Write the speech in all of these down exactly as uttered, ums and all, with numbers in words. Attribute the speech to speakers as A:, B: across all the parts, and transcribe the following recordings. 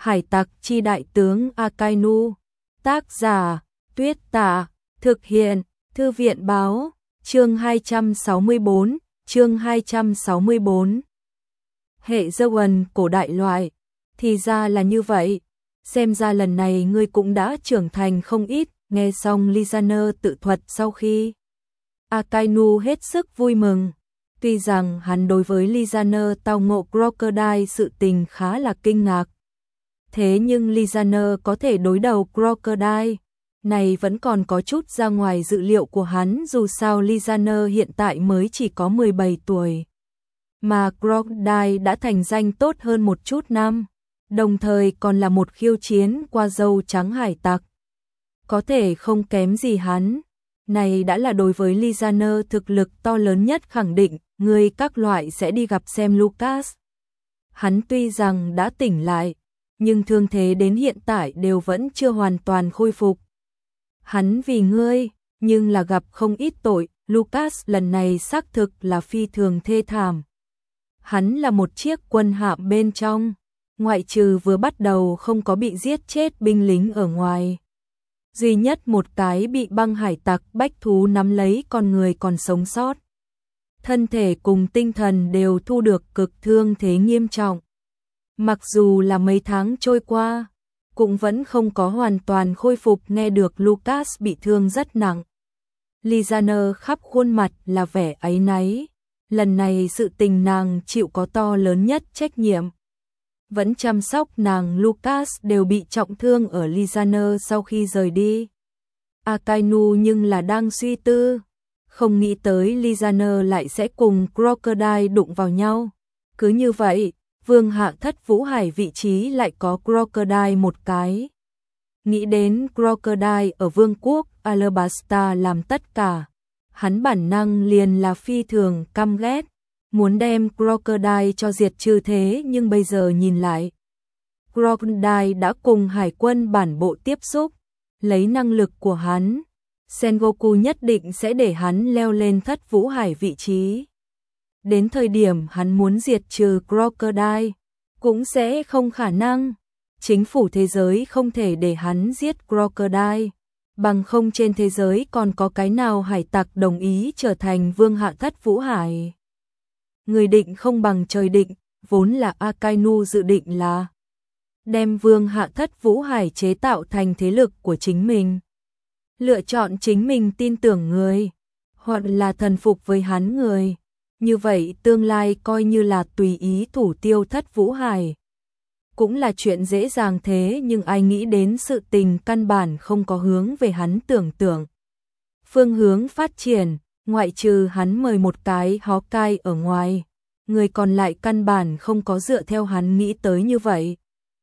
A: Hải tặc chi đại tướng Akainu. Tác giả Tuyết Tạ. Thực hiện Thư viện Báo. Chương hai trăm sáu mươi bốn. Chương hai trăm sáu mươi bốn. Hệ Zoan cổ đại loại. Thì ra là như vậy. Xem ra lần này ngươi cũng đã trưởng thành không ít. Nghe xong Lizaner tự thuật sau khi Akainu hết sức vui mừng. Tuy rằng hắn đối với Lizaner tao ngộ Crocodile sự tình khá là kinh ngạc. Thế nhưng Lizaner có thể đối đầu Crocodile này vẫn còn có chút ra ngoài dự liệu của hắn, dù sao Lizaner hiện tại mới chỉ có mười bảy tuổi. Mà Crocodile đã thành danh tốt hơn một chút năm, đồng thời còn là một khiêu chiến qua dâu trắng hải tặc. Có thể không kém gì hắn. Này đã là đối với Lizaner thực lực to lớn nhất khẳng định, người các loại sẽ đi gặp xem Lucas. Hắn tuy rằng đã tỉnh lại, nhưng thương thế đến hiện tại đều vẫn chưa hoàn toàn khôi phục. Hắn vì ngươi, nhưng là gặp không ít tội, Lucas lần này xác thực là phi thường thê thảm. Hắn là một chiếc quân hạm bên trong, ngoại trừ vừa bắt đầu không có bị giết chết binh lính ở ngoài. Duy nhất một cái bị băng hải tặc bách thú nắm lấy con người còn sống sót. Thân thể cùng tinh thần đều thu được cực thương thế nghiêm trọng. Mặc dù là mấy tháng trôi qua, cũng vẫn không có hoàn toàn khôi phục. Nghe được Lucas bị thương rất nặng, Lizaner khắp khuôn mặt là vẻ áy náy. Lần này sự tình nàng chịu có to lớn nhất trách nhiệm. Vẫn chăm sóc nàng. Lucas đều bị trọng thương ở Lizaner sau khi rời đi. Akainu nhưng là đang suy tư, không nghĩ tới Lizaner lại sẽ cùng Crocodile đụng vào nhau. Cứ như vậy, Vương Hạ Thất Vũ Hải vị trí lại có Crocodile một cái. Nghĩ đến Crocodile ở Vương quốc Alabasta làm tất cả, hắn bản năng liền là phi thường căm ghét, muốn đem Crocodile cho diệt trừ. Thế nhưng bây giờ nhìn lại, Crocodile đã cùng hải quân bản bộ tiếp xúc, lấy năng lực của hắn, Sengoku nhất định sẽ để hắn leo lên Thất Vũ Hải vị trí. Đến thời điểm hắn muốn diệt trừ Crocodile, cũng sẽ không khả năng. Chính phủ thế giới không thể để hắn giết Crocodile, bằng không trên thế giới còn có cái nào hải tặc đồng ý trở thành Vương Hạ Thất Vũ Hải. Người định không bằng trời định, vốn là Akainu dự định là đem Vương Hạ Thất Vũ Hải chế tạo thành thế lực của chính mình. Lựa chọn chính mình tin tưởng người, hoặc là thần phục với hắn người. Như vậy tương lai coi như là tùy ý thủ tiêu Thất Vũ Hải. Cũng là chuyện dễ dàng, thế nhưng ai nghĩ đến sự tình căn bản không có hướng về hắn tưởng tượng. Phương hướng phát triển, ngoại trừ hắn mời một cái Hawkeye ở ngoài, người còn lại căn bản không có dựa theo hắn nghĩ tới như vậy.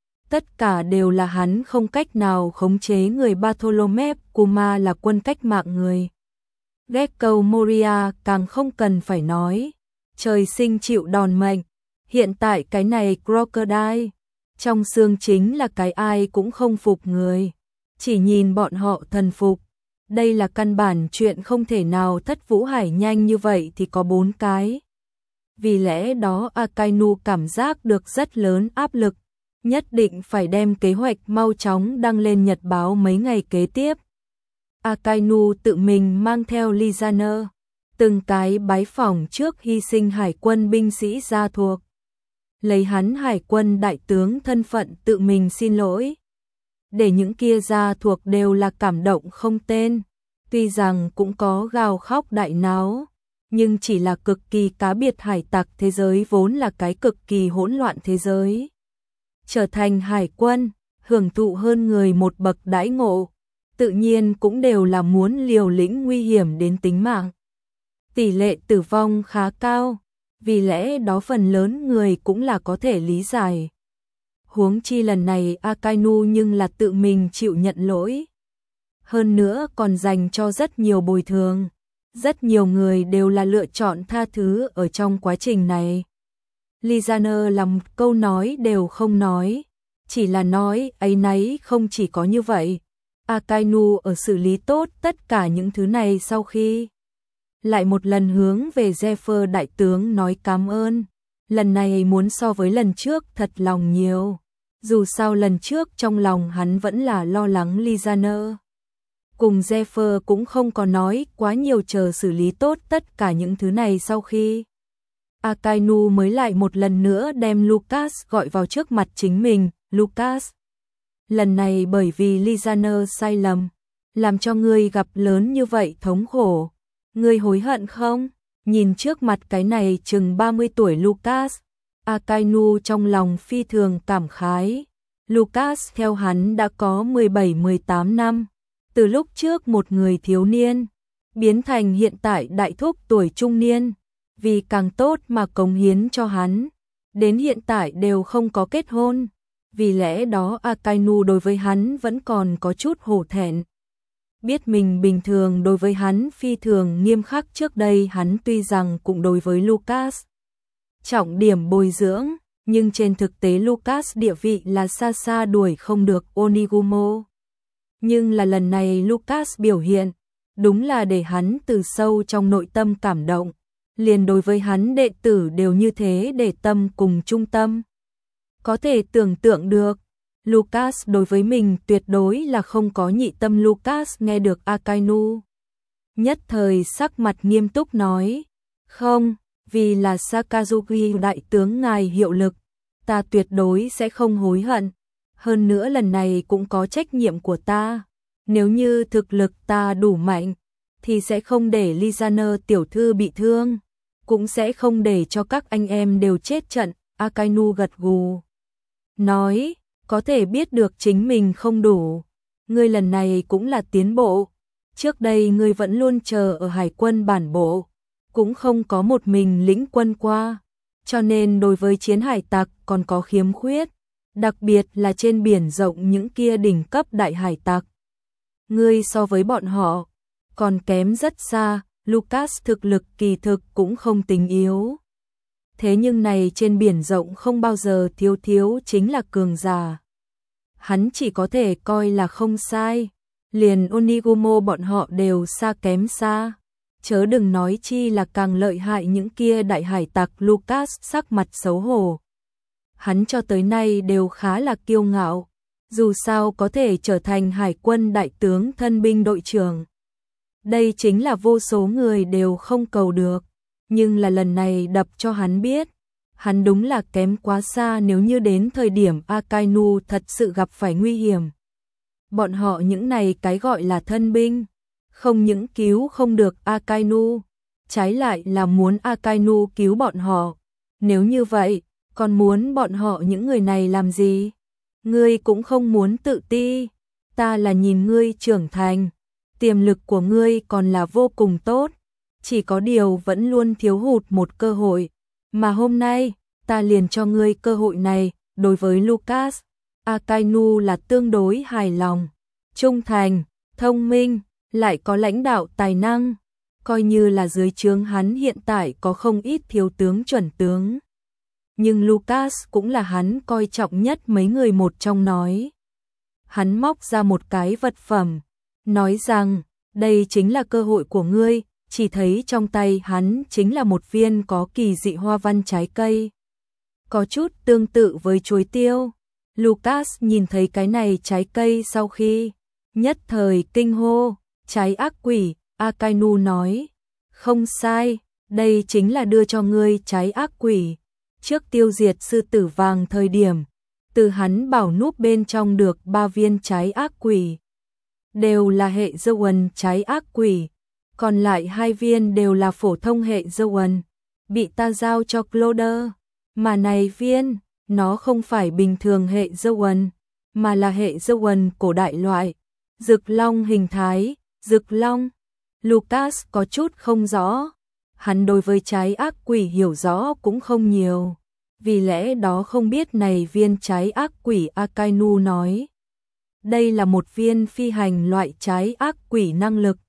A: Tất cả đều là hắn không cách nào khống chế người. Bartholomew Kuma là quân cách mạng người. Gekko Moria càng không cần phải nói, trời sinh chịu đòn mệnh. Hiện tại cái này Crocodile, trong xương chính là cái ai cũng không phục người, chỉ nhìn bọn họ thần phục. Đây là căn bản chuyện không thể nào. Thất Vũ Hải nhanh như vậy thì có bốn cái. Vì lẽ đó Akainu cảm giác được rất lớn áp lực, nhất định phải đem kế hoạch mau chóng đăng lên nhật báo mấy ngày kế tiếp. Akainu tự mình mang theo Lizaner, từng cái bái phỏng trước hy sinh hải quân binh sĩ gia thuộc. Lấy hắn hải quân đại tướng thân phận tự mình xin lỗi. Để những kia gia thuộc đều là cảm động không tên. Tuy rằng cũng có gào khóc đại náo, nhưng chỉ là cực kỳ cá biệt. Hải tặc thế giới vốn là cái cực kỳ hỗn loạn thế giới. Trở thành hải quân, hưởng thụ hơn người một bậc đãi ngộ, tự nhiên cũng đều là muốn liều lĩnh nguy hiểm đến tính mạng. Tỷ lệ tử vong khá cao, vì lẽ đó phần lớn người cũng là có thể lý giải. Huống chi lần này Akainu nhưng là tự mình chịu nhận lỗi. Hơn nữa còn dành cho rất nhiều bồi thường. Rất nhiều người đều là lựa chọn tha thứ ở trong quá trình này. Lizaner là một câu nói đều không nói, chỉ là nói áy náy. Không chỉ có như vậy, Akainu ở xử lý tốt tất cả những thứ này sau khi lại một lần hướng về Zephyr đại tướng nói cảm ơn. Lần này muốn so với lần trước thật lòng nhiều. Dù sao lần trước trong lòng hắn vẫn là lo lắng Lizaner. Cùng Zephyr cũng không có nói quá nhiều, chờ xử lý tốt tất cả những thứ này sau khi Akainu mới lại một lần nữa đem Lucas gọi vào trước mặt chính mình. Lucas, lần này bởi vì Lizaner sai lầm, làm cho ngươi gặp lớn như vậy thống khổ. Ngươi hối hận không? Nhìn trước mặt cái này chừng ba mươi tuổi Lucas, Akainu trong lòng phi thường cảm khái. Lucas theo hắn đã có mười bảy mười tám năm, từ lúc trước một người thiếu niên, biến thành hiện tại đại thúc tuổi trung niên, vì càng tốt mà cống hiến cho hắn, đến hiện tại đều không có kết hôn. Vì lẽ đó Akainu đối với hắn vẫn còn có chút hổ thẹn. Biết mình bình thường đối với hắn phi thường nghiêm khắc, trước đây hắn tuy rằng cũng đối với Lucas trọng điểm bồi dưỡng, nhưng trên thực tế Lucas địa vị là xa xa đuổi không được Onigumo. Nhưng là lần này Lucas biểu hiện, đúng là để hắn từ sâu trong nội tâm cảm động, liền đối với hắn đệ tử đều như thế để tâm cùng trung tâm. Có thể tưởng tượng được, Lucas đối với mình tuyệt đối là không có nhị tâm. Lucas nghe được Akainu, nhất thời sắc mặt nghiêm túc nói, không, vì là Sakazuki đại tướng ngài hiệu lực, ta tuyệt đối sẽ không hối hận. Hơn nữa lần này cũng có trách nhiệm của ta, nếu như thực lực ta đủ mạnh, thì sẽ không để Lizaner tiểu thư bị thương, cũng sẽ không để cho các anh em đều chết trận. Akainu gật gù, nói, có thể biết được chính mình không đủ. Ngươi lần này cũng là tiến bộ, trước đây ngươi vẫn luôn chờ ở hải quân bản bộ, cũng không có một mình lĩnh quân qua, cho nên đối với chiến hải tặc còn có khiếm khuyết, đặc biệt là trên biển rộng những kia đỉnh cấp đại hải tặc. Ngươi so với bọn họ còn kém rất xa. Lucas thực lực kỳ thực cũng không tính yếu, thế nhưng này trên biển rộng không bao giờ thiếu thiếu chính là cường giả. Hắn chỉ có thể coi là không sai, liền Onigumo bọn họ đều xa kém xa, chớ đừng nói chi là càng lợi hại những kia đại hải tặc. Lucas sắc mặt xấu hổ, hắn cho tới nay đều khá là kiêu ngạo, dù sao có thể trở thành hải quân đại tướng thân binh đội trưởng, đây chính là vô số người đều không cầu được, nhưng là lần này đập cho hắn biết, hắn đúng là kém quá xa. Nếu như đến thời điểm Akainu thật sự gặp phải nguy hiểm, bọn họ những này cái gọi là thân binh, không những cứu không được Akainu, trái lại là muốn Akainu cứu bọn họ. Nếu như vậy, còn muốn bọn họ những người này làm gì? Ngươi cũng không muốn tự ti, ta là nhìn ngươi trưởng thành, tiềm lực của ngươi còn là vô cùng tốt, chỉ có điều vẫn luôn thiếu hụt một cơ hội, mà hôm nay, ta liền cho ngươi cơ hội này. Đối với Lucas, Akainu là tương đối hài lòng, trung thành, thông minh, lại có lãnh đạo tài năng, coi như là dưới trướng hắn hiện tại có không ít thiếu tướng chuẩn tướng. Nhưng Lucas cũng là hắn coi trọng nhất mấy người một trong. Nói, hắn móc ra một cái vật phẩm, nói rằng, đây chính là cơ hội của ngươi. Chỉ thấy trong tay hắn chính là một viên có kỳ dị hoa văn trái cây, có chút tương tự với chuối tiêu. Lucas nhìn thấy cái này trái cây sau khi, nhất thời kinh hô, trái ác quỷ. Akainu nói, không sai, đây chính là đưa cho ngươi trái ác quỷ. Trước tiêu diệt sư tử vàng thời điểm, từ hắn bảo núp bên trong được ba viên trái ác quỷ, đều là hệ Zoan trái ác quỷ, còn lại hai viên đều là phổ thông hệ Zoan, bị ta giao cho Cloder. Mà này viên, nó không phải bình thường hệ Zoan, mà là hệ Zoan cổ đại loại, rực long hình thái. Rực long, Lucas có chút không rõ, hắn đối với trái ác quỷ hiểu rõ cũng không nhiều, vì lẽ đó không biết này viên trái ác quỷ. Akainu nói, đây là một viên phi hành loại trái ác quỷ, năng lực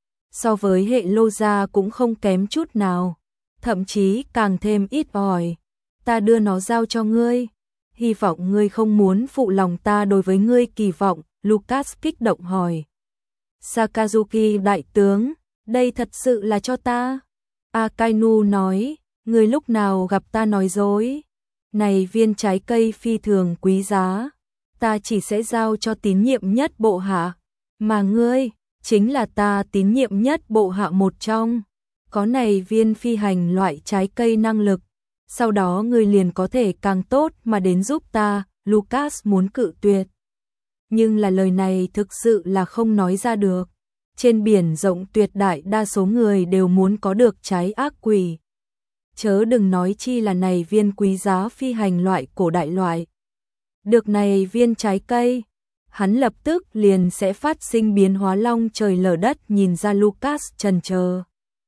A: so với hệ lô gia cũng không kém chút nào, thậm chí càng thêm ít ỏi. Ta đưa nó giao cho ngươi, hy vọng ngươi không muốn phụ lòng ta đối với ngươi kỳ vọng. Lucas kích động hỏi, Sakazuki đại tướng, đây thật sự là cho ta? Akainu nói, ngươi lúc nào gặp ta nói dối? Này viên trái cây phi thường quý giá, ta chỉ sẽ giao cho tín nhiệm nhất bộ hạ, mà ngươi chính là ta tín nhiệm nhất bộ hạ một trong. Có này viên phi hành loại trái cây năng lực, sau đó ngươi liền có thể càng tốt mà đến giúp ta. Lucas muốn cự tuyệt, nhưng là lời này thực sự là không nói ra được. Trên biển rộng tuyệt đại đa số người đều muốn có được trái ác quỷ, chớ đừng nói chi là này viên quý giá phi hành loại cổ đại loại. Được này viên trái cây, hắn lập tức liền sẽ phát sinh biến hóa long trời lở đất. Nhìn ra Lucas chần chờ,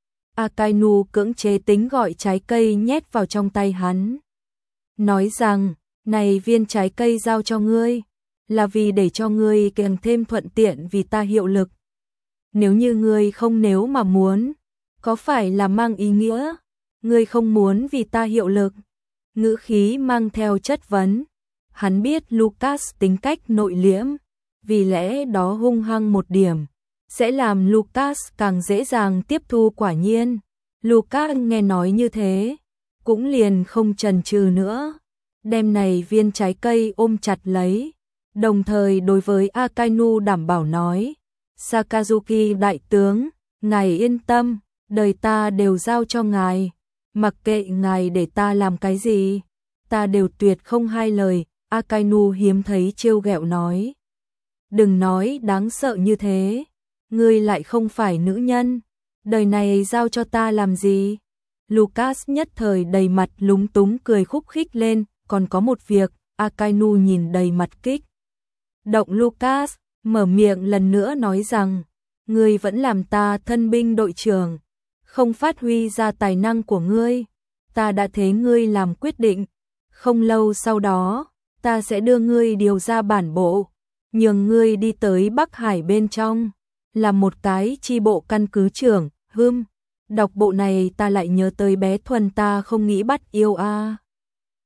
A: Akainu cưỡng chế tính gọi trái cây nhét vào trong tay hắn, nói rằng, này viên trái cây giao cho ngươi, là vì để cho ngươi càng thêm thuận tiện vì ta hiệu lực. Nếu như ngươi không nếu mà muốn, có phải là mang ý nghĩa, ngươi không muốn vì ta hiệu lực? Ngữ khí mang theo chất vấn. Hắn biết Lucas tính cách nội liễm, vì lẽ đó hung hăng một điểm sẽ làm Lucas càng dễ dàng tiếp thu. Quả nhiên, Lucas nghe nói như thế, cũng liền không chần chừ nữa, đem này viên trái cây ôm chặt lấy, đồng thời đối với Akainu đảm bảo nói, Sakazuki đại tướng, ngài yên tâm, đời ta đều giao cho ngài, mặc kệ ngài để ta làm cái gì, ta đều tuyệt không hai lời. Akainu hiếm thấy trêu ghẹo nói, đừng nói đáng sợ như thế, ngươi lại không phải nữ nhân, đời này giao cho ta làm gì? Lucas nhất thời đầy mặt lúng túng cười khúc khích lên, còn có một việc. Akainu nhìn đầy mặt kích động Lucas, mở miệng lần nữa nói rằng, ngươi vẫn làm ta thân binh đội trưởng, không phát huy ra tài năng của ngươi, ta đã thế ngươi làm quyết định, không lâu sau đó, ta sẽ đưa ngươi điều ra bản bộ, nhường ngươi đi tới Bắc Hải bên trong, là một cái chi bộ căn cứ trưởng. Hừm, đọc bộ này ta lại nhớ tới bé Thuần, ta không nghĩ bắt yêu a.